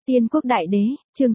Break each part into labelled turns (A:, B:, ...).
A: Tiên quốc đại đế, chương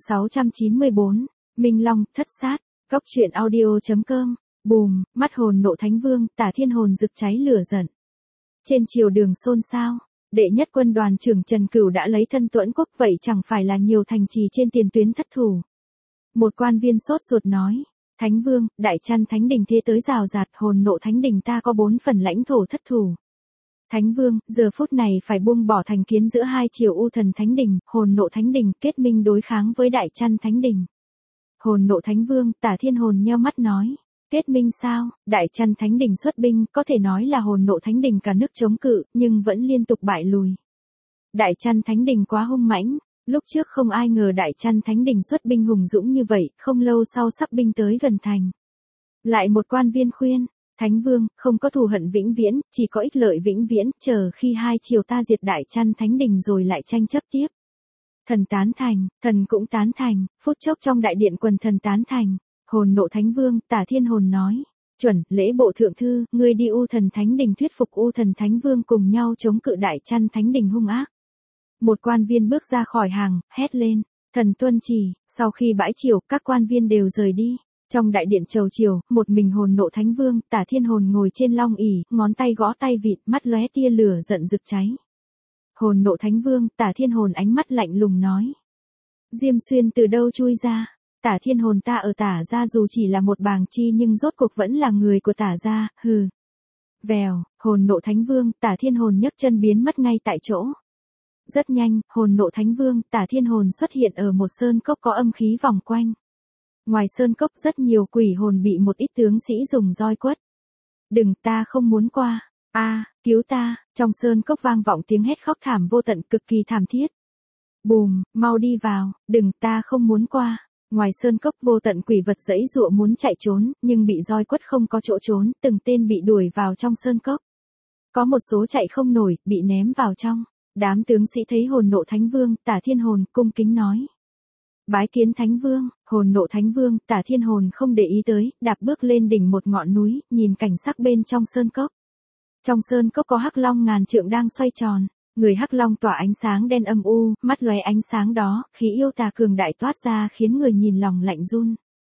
A: 694, Minh Long, thất sát, góc truyện audio.com, bùm, mắt hồn nộ thánh vương, Tả Thiên Hồn rực cháy lửa giận. Trên triều đường xôn xao, đệ nhất quân đoàn trưởng Trần Cửu đã lấy thân Tuẫn quốc, vậy chẳng phải là nhiều thành trì trên tiền tuyến thất thủ. Một quan viên sốt ruột nói, Thánh vương, Đại Chăn Thánh Đình thế tới rào rạt, hồn nộ Thánh Đình ta có 4 phần lãnh thổ thất thủ. Thánh vương, giờ phút này phải buông bỏ thành kiến giữa hai triều U Thần Thánh Đình, hồn nộ Thánh Đình kết minh đối kháng với Đại Chăn Thánh Đình. Hồn nộ Thánh vương, Tả Thiên Hồn nheo mắt nói, kết minh sao? Đại Chăn Thánh Đình xuất binh, có thể nói là hồn nộ Thánh Đình cả nước chống cự, nhưng vẫn liên tục bại lùi. Đại Chăn Thánh Đình quá hung mãnh, lúc trước không ai ngờ Đại Chăn Thánh Đình xuất binh hùng dũng như vậy, không lâu sau sắp binh tới gần thành. Lại một quan viên khuyên, Thánh vương, không có thù hận vĩnh viễn, chỉ có ích lợi vĩnh viễn, chờ khi hai triều ta diệt Đại Chăn Thánh Đình rồi lại tranh chấp tiếp. Thần tán thành, thần cũng tán thành, phút chốc trong đại điện quần thần tán thành. Hồn nộ Thánh vương, Tả Thiên Hồn nói, chuẩn, lễ bộ thượng thư, ngươi đi U Thần Thánh Đình thuyết phục U Thần Thánh vương cùng nhau chống cự Đại Chăn Thánh Đình hung ác. Một quan viên bước ra khỏi hàng, hét lên, thần tuân chỉ. Sau khi bãi triều, các quan viên đều rời đi. Trong đại điện chầu chiều, một mình hồn nộ Thánh vương, Tả Thiên Hồn ngồi trên long ỷ, ngón tay gõ tay vịt, mắt lóe tia lửa giận rực cháy. Hồn nộ Thánh vương, Tả Thiên Hồn ánh mắt lạnh lùng nói, Diêm Xuyên từ đâu chui ra? Tả Thiên Hồn ta ở Tả gia dù chỉ là một bàng chi nhưng rốt cuộc vẫn là người của Tả gia, hừ. Vèo, hồn nộ Thánh vương, Tả Thiên Hồn nhấc chân biến mất ngay tại chỗ. Rất nhanh, hồn nộ Thánh vương, Tả Thiên Hồn xuất hiện ở một sơn cốc có âm khí vòng quanh. Ngoài sơn cốc rất nhiều quỷ hồn bị một ít tướng sĩ dùng roi quất. Đừng, ta không muốn qua. Cứu ta. Trong sơn cốc vang vọng tiếng hét khóc thảm vô tận cực kỳ thảm thiết. Bùm, mau đi vào, đừng, ta không muốn qua. Ngoài sơn cốc vô tận quỷ vật giãy giụa muốn chạy trốn, nhưng bị roi quất không có chỗ trốn, từng tên bị đuổi vào trong sơn cốc. Có một số chạy không nổi, bị ném vào trong. Đám tướng sĩ thấy hồn nộ Thánh vương, Tả Thiên Hồn, cung kính nói. Bái kiến Thánh vương, hồn nộ Thánh vương, Tả Thiên Hồn không để ý tới, đạp bước lên đỉnh một ngọn núi, nhìn cảnh sắc bên trong sơn cốc. Trong sơn cốc có hắc long ngàn trượng đang xoay tròn, người hắc long tỏa ánh sáng đen âm u, mắt lóe ánh sáng đó, khí yêu tà cường đại toát ra khiến người nhìn lòng lạnh run.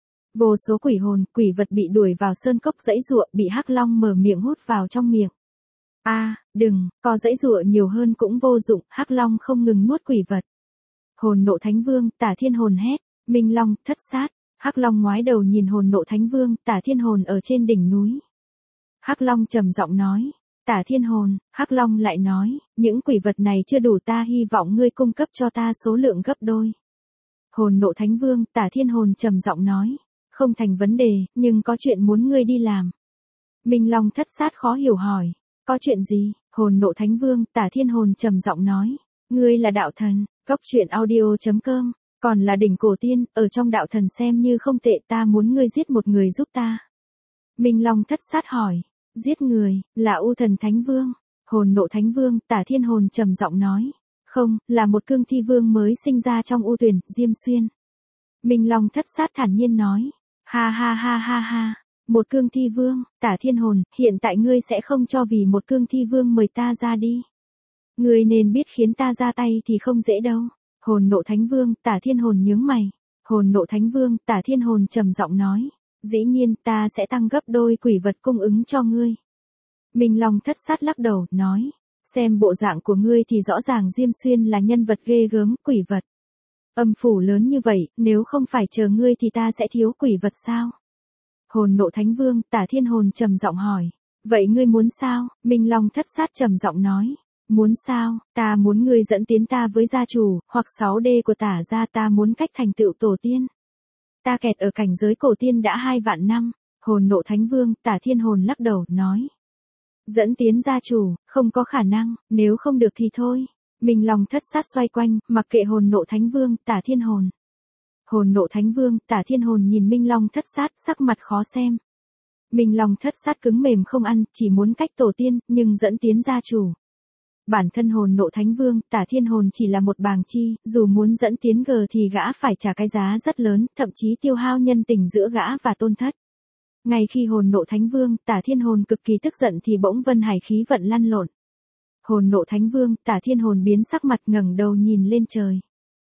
A: Vô số quỷ hồn, quỷ vật bị đuổi vào sơn cốc giãy giụa, bị hắc long mở miệng hút vào trong miệng. Đừng, có giãy giụa nhiều hơn cũng vô dụng, hắc long không ngừng nuốt quỷ vật. Hồn nộ Thánh vương, Tả Thiên Hồn hét, Minh Long, thất sát. Hắc long ngoái đầu nhìn hồn nộ Thánh vương, Tả Thiên Hồn ở trên đỉnh núi. Hắc long trầm giọng nói, Tả Thiên Hồn. Hắc long lại nói, những quỷ vật này chưa đủ, ta hy vọng ngươi cung cấp cho ta số lượng gấp đôi. Hồn nộ Thánh vương, Tả Thiên Hồn trầm giọng nói, không thành vấn đề, nhưng có chuyện muốn ngươi đi làm. Minh Long thất sát khó hiểu hỏi, có chuyện gì? Hồn nộ Thánh vương, Tả Thiên Hồn trầm giọng nói, ngươi là đạo thần. Góc truyện audio.com, còn là đỉnh cổ tiên, ở trong đạo thần xem như không tệ, ta muốn ngươi giết một người giúp ta. Minh Long thất sát hỏi, giết người, là U Thần Thánh vương. Hồn nộ Thánh vương, Tả Thiên Hồn trầm giọng nói, không, là một cương thi vương mới sinh ra trong U Tuyền, Diêm Xuyên. Minh Long thất sát thản nhiên nói, ha ha ha ha ha, một cương thi vương. Tả Thiên Hồn, hiện tại ngươi sẽ không cho vì một cương thi vương mời ta ra đi. Ngươi nên biết khiến ta ra tay thì không dễ đâu. Hồn nộ Thánh vương, Tả Thiên Hồn nhướng mày. Hồn nộ Thánh vương, Tả Thiên Hồn trầm giọng nói, dĩ nhiên ta sẽ tăng gấp đôi quỷ vật cung ứng cho ngươi. Minh Long thất sát lắc đầu, nói, xem bộ dạng của ngươi thì rõ ràng Diêm Xuyên là nhân vật ghê gớm, quỷ vật. Âm phủ lớn như vậy, nếu không phải chờ ngươi thì ta sẽ thiếu quỷ vật sao? Hồn nộ Thánh vương, Tả Thiên Hồn trầm giọng hỏi, vậy ngươi muốn sao? Minh Long thất sát trầm giọng nói, muốn sao? Ta muốn ngươi dẫn tiến ta với gia chủ, hoặc 6D của Tả gia, ta muốn cách thành tựu tổ tiên. Ta kẹt ở cảnh giới cổ tiên đã 2 vạn năm. Hồn nộ Thánh vương, Tả Thiên Hồn lắc đầu, nói, dẫn tiến gia chủ, không có khả năng, nếu không được thì thôi. Minh Long thất sát xoay quanh, mặc kệ hồn nộ Thánh vương, Tả Thiên Hồn. Hồn nộ Thánh vương, Tả Thiên Hồn nhìn Minh Long thất sát, sắc mặt khó xem. Minh Long thất sát cứng mềm không ăn, chỉ muốn cách tổ tiên, nhưng dẫn tiến gia chủ. Bản thân hồn nộ Thánh vương, Tả Thiên Hồn chỉ là một bàng chi, dù muốn dẫn tiến G thì gã phải trả cái giá rất lớn, thậm chí tiêu hao nhân tình giữa gã và tôn thất. Ngay khi hồn nộ Thánh vương, Tả Thiên Hồn cực kỳ tức giận thì bỗng vân hải khí vận lăn lộn. Hồn nộ Thánh vương, Tả Thiên Hồn biến sắc mặt, ngẩng đầu nhìn lên trời.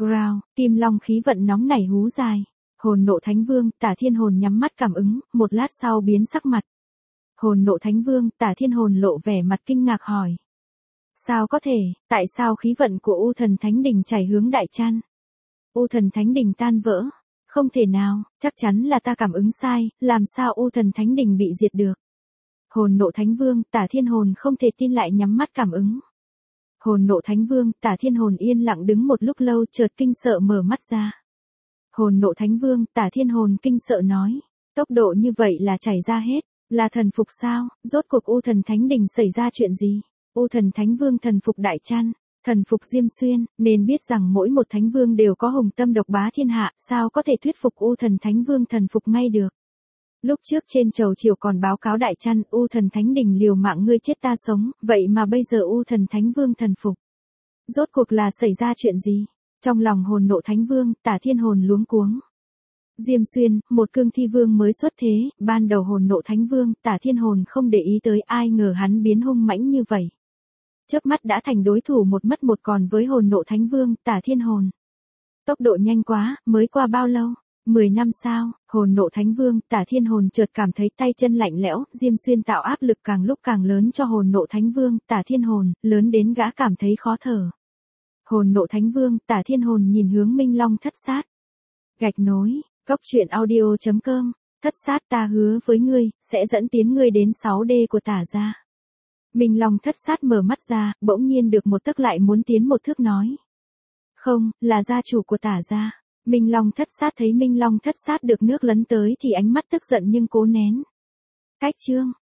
A: Ground, Kim Long khí vận nóng nảy hú dài. Hồn nộ Thánh Vương, Tả Thiên Hồn nhắm mắt cảm ứng, một lát sau biến sắc mặt. Hồn nộ Thánh Vương, Tả Thiên Hồn lộ vẻ mặt kinh ngạc hỏi. Sao có thể, tại sao khí vận của U Thần Thánh Đình chảy hướng Đại Chan? U Thần Thánh Đình tan vỡ. Không thể nào, chắc chắn là ta cảm ứng sai, làm sao U Thần Thánh Đình bị diệt được? Hồn nộ Thánh Vương, Tả Thiên Hồn không thể tin lại nhắm mắt cảm ứng. Hồn nộ Thánh Vương, Tả Thiên Hồn yên lặng đứng một lúc lâu chợt kinh sợ mở mắt ra. Hồn nộ Thánh Vương, Tả Thiên Hồn kinh sợ nói. Tốc độ như vậy là chảy ra hết, là thần phục sao, rốt cuộc U Thần Thánh Đình xảy ra chuyện gì? U Thần Thánh Vương thần phục Đại Chan, thần phục Diêm Xuyên, nên biết rằng mỗi một Thánh Vương đều có hùng tâm độc bá thiên hạ, sao có thể thuyết phục U Thần Thánh Vương thần phục ngay được. Lúc trước trên chầu chiều còn báo cáo Đại Chan, U Thần Thánh Đình liều mạng ngươi chết ta sống, vậy mà bây giờ U Thần Thánh Vương thần phục. Rốt cuộc là xảy ra chuyện gì? Trong lòng hồn nộ Thánh Vương, Tả Thiên Hồn luống cuống. Diêm Xuyên, một cương thi vương mới xuất thế, ban đầu hồn nộ Thánh Vương, Tả Thiên Hồn không để ý tới, ai ngờ hắn biến hung mãnh như vậy. Chớp mắt đã thành đối thủ một mất một còn với hồn nộ Thánh Vương, Tả Thiên Hồn. Tốc độ nhanh quá, mới qua bao lâu? 10 năm sao? Hồn nộ Thánh Vương, Tả Thiên Hồn chợt cảm thấy tay chân lạnh lẽo, Diêm Xuyên tạo áp lực càng lúc càng lớn cho hồn nộ Thánh Vương, Tả Thiên Hồn, lớn đến gã cảm thấy khó thở. Hồn nộ Thánh Vương, Tả Thiên Hồn nhìn hướng Minh Long Thất Sát. Gạch nối, cốc truyện audio.com, Thất Sát ta hứa với ngươi, sẽ dẫn tiến ngươi đến 6D của Tả gia. Minh Long Thất Sát mở mắt ra, bỗng nhiên được một tấc lại muốn tiến một thước nói. Không, là gia chủ của Tả gia. Minh Long Thất Sát thấy Minh Long Thất Sát được nước lấn tới thì ánh mắt tức giận nhưng cố nén. Cách chương.